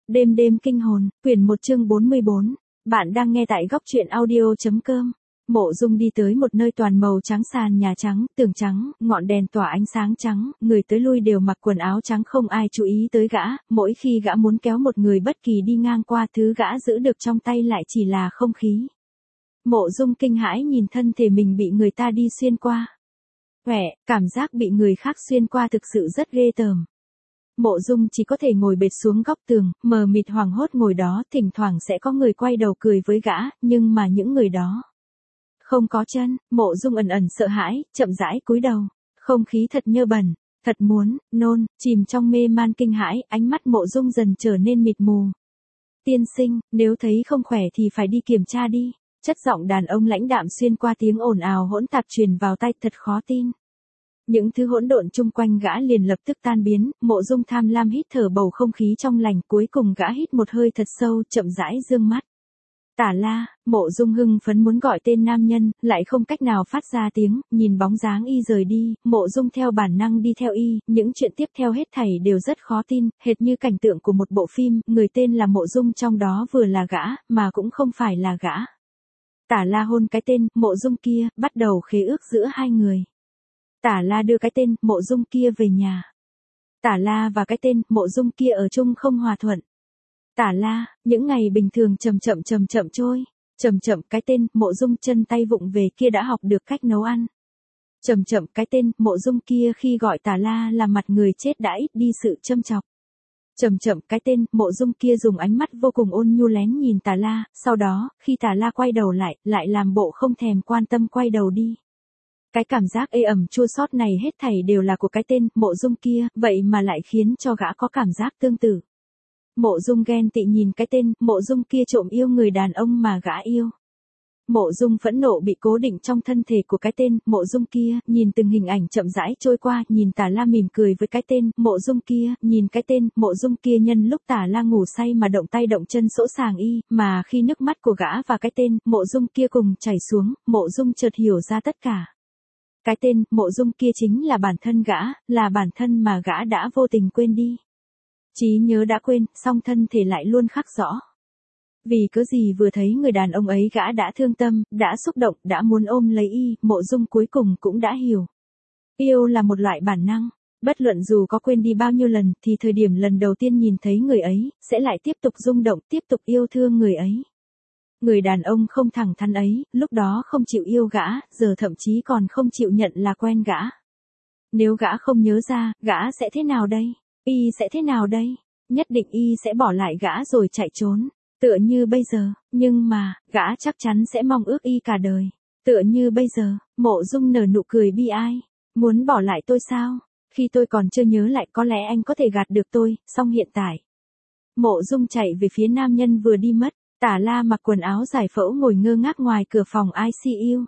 Đêm đêm kinh hồn, quyển 1 chương 44. Bạn đang nghe tại góc truyện audio.com. Mộ Dung đi tới một nơi toàn màu trắng, sàn nhà trắng, tường trắng, ngọn đèn tỏa ánh sáng trắng, người tới lui đều mặc quần áo trắng, không ai chú ý tới gã. Mỗi khi gã muốn kéo một người bất kỳ đi ngang qua, thứ gã giữ được trong tay lại chỉ là không khí. Mộ Dung kinh hãi nhìn thân thể mình bị người ta đi xuyên qua. Cảm giác bị người khác xuyên qua thực sự rất ghê tởm. Mộ Dung chỉ có thể ngồi bệt xuống góc tường, mờ mịt hoảng hốt ngồi đó, thỉnh thoảng sẽ có người quay đầu cười với gã, nhưng mà những người đó không có chân. Mộ Dung ẩn ẩn sợ hãi, chậm rãi cúi đầu. Không khí thật nhơ bẩn, thật muốn nôn, chìm trong mê man kinh hãi, ánh mắt Mộ Dung dần trở nên mịt mù. Tiên sinh, nếu thấy không khỏe thì phải đi kiểm tra đi. Chất giọng đàn ông lãnh đạm xuyên qua tiếng ồn ào hỗn tạp truyền vào tai, thật khó tin. Những thứ hỗn độn chung quanh gã liền lập tức tan biến. Mộ Dung tham lam hít thở bầu không khí trong lành, cuối cùng gã hít một hơi thật sâu, chậm rãi dương mắt. Tả La. Mộ Dung hưng phấn muốn gọi tên nam nhân, lại không cách nào phát ra tiếng. Nhìn bóng dáng y rời đi, Mộ Dung theo bản năng đi theo y. Những chuyện tiếp theo hết thảy đều rất khó tin, hệt như cảnh tượng của một bộ phim. Người tên là Mộ Dung trong đó vừa là gã, mà cũng không phải là gã. Tả La hôn cái tên Mộ Dung kia, bắt đầu khế ước giữa hai người. Tả La đưa cái tên Mộ Dung kia về nhà. Tả La và cái tên Mộ Dung kia ở chung không hòa thuận. Tả La, những ngày bình thường chậm chậm trôi. Chậm chậm, cái tên Mộ Dung chân tay vụng về kia đã học được cách nấu ăn. Chậm chậm, cái tên Mộ Dung kia khi gọi Tả La là mặt người chết đã ít đi sự châm chọc. Chậm chậm, cái tên Mộ Dung kia dùng ánh mắt vô cùng ôn nhu lén nhìn Tả La, sau đó, khi Tả La quay đầu lại làm bộ không thèm quan tâm quay đầu đi. Cái cảm giác ê ẩm chua xót này hết thảy đều là của cái tên Mộ Dung kia, vậy mà lại khiến cho gã có cảm giác tương tự. Mộ Dung ghen tị nhìn cái tên Mộ Dung kia trộm yêu người đàn ông mà gã yêu. Mộ Dung phẫn nộ bị cố định trong thân thể của cái tên Mộ Dung kia, nhìn từng hình ảnh chậm rãi trôi qua, nhìn Tả La mỉm cười với cái tên Mộ Dung kia, nhìn cái tên Mộ Dung kia nhân lúc Tả La ngủ say mà động tay động chân sỗ sàng y, mà khi nước mắt của gã và cái tên Mộ Dung kia cùng chảy xuống, Mộ Dung chợt hiểu ra tất cả. Cái tên Mộ Dung kia chính là bản thân gã, là bản thân mà gã đã vô tình quên đi. Trí nhớ đã quên, song thân thể lại luôn khắc rõ. Vì cớ gì vừa thấy người đàn ông ấy gã đã thương tâm, đã xúc động, đã muốn ôm lấy y. Mộ Dung cuối cùng cũng đã hiểu. Yêu là một loại bản năng, bất luận dù có quên đi bao nhiêu lần thì thời điểm lần đầu tiên nhìn thấy người ấy, sẽ lại tiếp tục rung động, tiếp tục yêu thương người ấy. Người đàn ông không thẳng thắn ấy, lúc đó không chịu yêu gã, giờ thậm chí còn không chịu nhận là quen gã. Nếu gã không nhớ ra, gã sẽ thế nào đây? Y sẽ thế nào đây? Nhất định y sẽ bỏ lại gã rồi chạy trốn. Tựa như bây giờ, nhưng mà, gã chắc chắn sẽ mong ước y cả đời. Tựa như bây giờ, Mộ Dung nở nụ cười bi ai. Muốn bỏ lại tôi sao? Khi tôi còn chưa nhớ lại có lẽ anh có thể gạt được tôi, song hiện tại. Mộ Dung chạy về phía nam nhân vừa đi mất. Tả La mặc quần áo giải phẫu ngồi ngơ ngác ngoài cửa phòng ICU.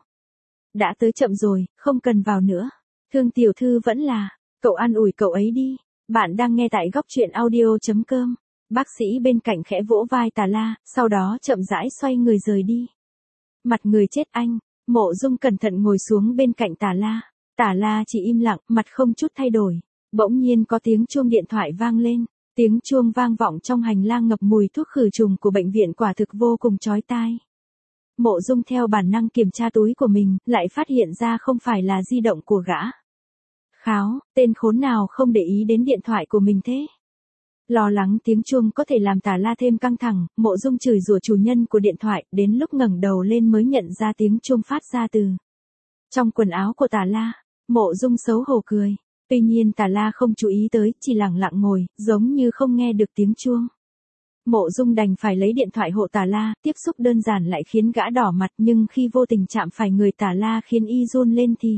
Đã tới chậm rồi, không cần vào nữa. Thương tiểu thư vẫn là, cậu an ủi cậu ấy đi. Bạn đang nghe tại góc truyện audio.com. Bác sĩ bên cạnh khẽ vỗ vai Tả La, sau đó chậm rãi xoay người rời đi. Mặt người chết anh. Mộ Dung cẩn thận ngồi xuống bên cạnh Tả La. Tả La chỉ im lặng, mặt không chút thay đổi. Bỗng nhiên có tiếng chuông điện thoại vang lên. Tiếng chuông vang vọng trong hành lang ngập mùi thuốc khử trùng của bệnh viện, quả thực vô cùng chói tai. Mộ Dung theo bản năng kiểm tra túi của mình, lại phát hiện ra không phải là di động của gã. Kháo, tên khốn nào không để ý đến điện thoại của mình thế? Lo lắng tiếng chuông có thể làm Tả La thêm căng thẳng, Mộ Dung chửi rủa chủ nhân của điện thoại, đến lúc ngẩng đầu lên mới nhận ra tiếng chuông phát ra từ trong quần áo của Tả La. Mộ Dung xấu hổ cười. Tuy nhiên Tả La không chú ý tới, chỉ lặng lặng ngồi, giống như không nghe được tiếng chuông. Mộ Dung đành phải lấy điện thoại hộ Tả La, tiếp xúc đơn giản lại khiến gã đỏ mặt, nhưng khi vô tình chạm phải người Tả La khiến y run lên thì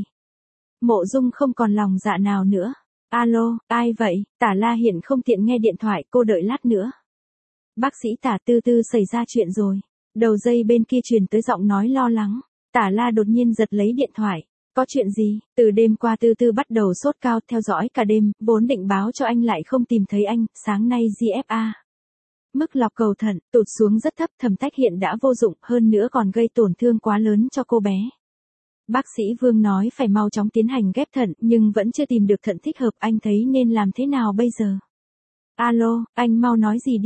Mộ Dung không còn lòng dạ nào nữa. Alo, ai vậy? Tả La hiện không tiện nghe điện thoại, cô đợi lát nữa. Bác sĩ Tả Tư Tư, xảy ra chuyện rồi. Đầu dây bên kia truyền tới giọng nói lo lắng. Tả La đột nhiên giật lấy điện thoại. Có chuyện gì? Từ đêm qua Tư Tư bắt đầu sốt cao, theo dõi cả đêm, vốn định báo cho anh lại không tìm thấy anh, sáng nay GFA. Mức lọc cầu thận tụt xuống rất thấp, thẩm tách hiện đã vô dụng, hơn nữa còn gây tổn thương quá lớn cho cô bé. Bác sĩ Vương nói phải mau chóng tiến hành ghép thận, nhưng vẫn chưa tìm được thận thích hợp, anh thấy nên làm thế nào bây giờ? Alo, anh mau nói gì đi.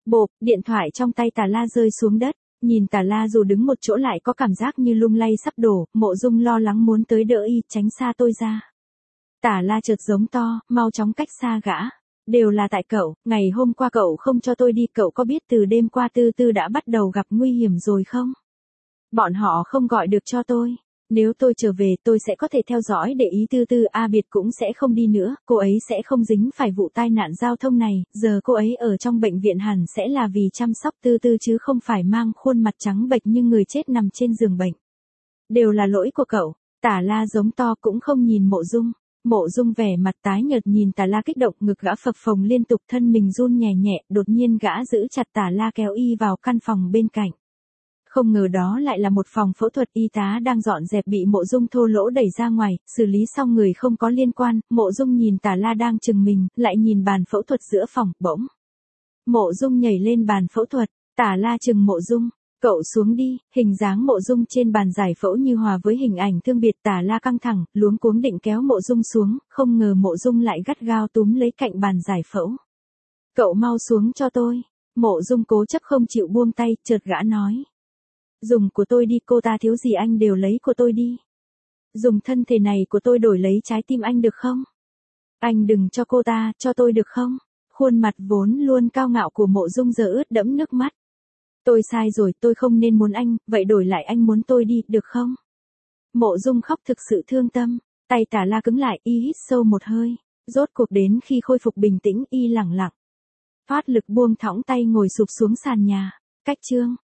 Bộp, điện thoại trong tay Tà La rơi xuống đất, nhìn Tà La dù đứng một chỗ lại có cảm giác như lung lay sắp đổ, Mộ Dung lo lắng muốn tới đỡ y, tránh xa tôi ra. Tà La chợt giống to, mau chóng cách xa gã. Đều là tại cậu, ngày hôm qua cậu không cho tôi đi, cậu có biết từ đêm qua Tư Tư đã bắt đầu gặp nguy hiểm rồi không? Bọn họ không gọi được cho tôi. Nếu tôi trở về tôi sẽ có thể theo dõi để ý Tư Tư, A Biệt cũng sẽ không đi nữa, cô ấy sẽ không dính phải vụ tai nạn giao thông này, giờ cô ấy ở trong bệnh viện hẳn sẽ là vì chăm sóc Tư Tư chứ không phải mang khuôn mặt trắng bệch như người chết nằm trên giường bệnh. Đều là lỗi của cậu, Tà La giống to cũng không nhìn Mộ Dung. Mộ Dung vẻ mặt tái nhợt nhìn Tà La kích động, ngực gã phập phồng liên tục, thân mình run nhẹ nhẹ, đột nhiên gã giữ chặt Tà La kéo y vào căn phòng bên cạnh. Không ngờ đó lại là một phòng phẫu thuật, y tá đang dọn dẹp bị Mộ Dung thô lỗ đẩy ra ngoài, xử lý xong người không có liên quan, Mộ Dung nhìn Tà La đang chừng mình, lại nhìn bàn phẫu thuật giữa phòng, bỗng. Mộ Dung nhảy lên bàn phẫu thuật, Tà La chừng Mộ Dung, cậu xuống đi, hình dáng Mộ Dung trên bàn giải phẫu như hòa với hình ảnh thương biệt. Tà La căng thẳng, luống cuống định kéo Mộ Dung xuống, không ngờ Mộ Dung lại gắt gao túm lấy cạnh bàn giải phẫu. Cậu mau xuống cho tôi. Mộ Dung cố chấp không chịu buông tay, chợt gã nói. Dùng của tôi đi, cô ta thiếu gì anh đều lấy của tôi đi. Dùng thân thể này của tôi đổi lấy trái tim anh được không? Anh đừng cho cô ta, cho tôi được không? Khuôn mặt vốn luôn cao ngạo của Mộ Dung giờ ướt đẫm nước mắt. Tôi sai rồi, tôi không nên muốn anh, vậy đổi lại anh muốn tôi đi, được không? Mộ Dung khóc thực sự thương tâm, tay Tà La cứng lại, y hít sâu một hơi. Rốt cuộc đến khi khôi phục bình tĩnh, y lẳng lặng. Phát lực buông thõng tay ngồi sụp xuống sàn nhà. Cách chương.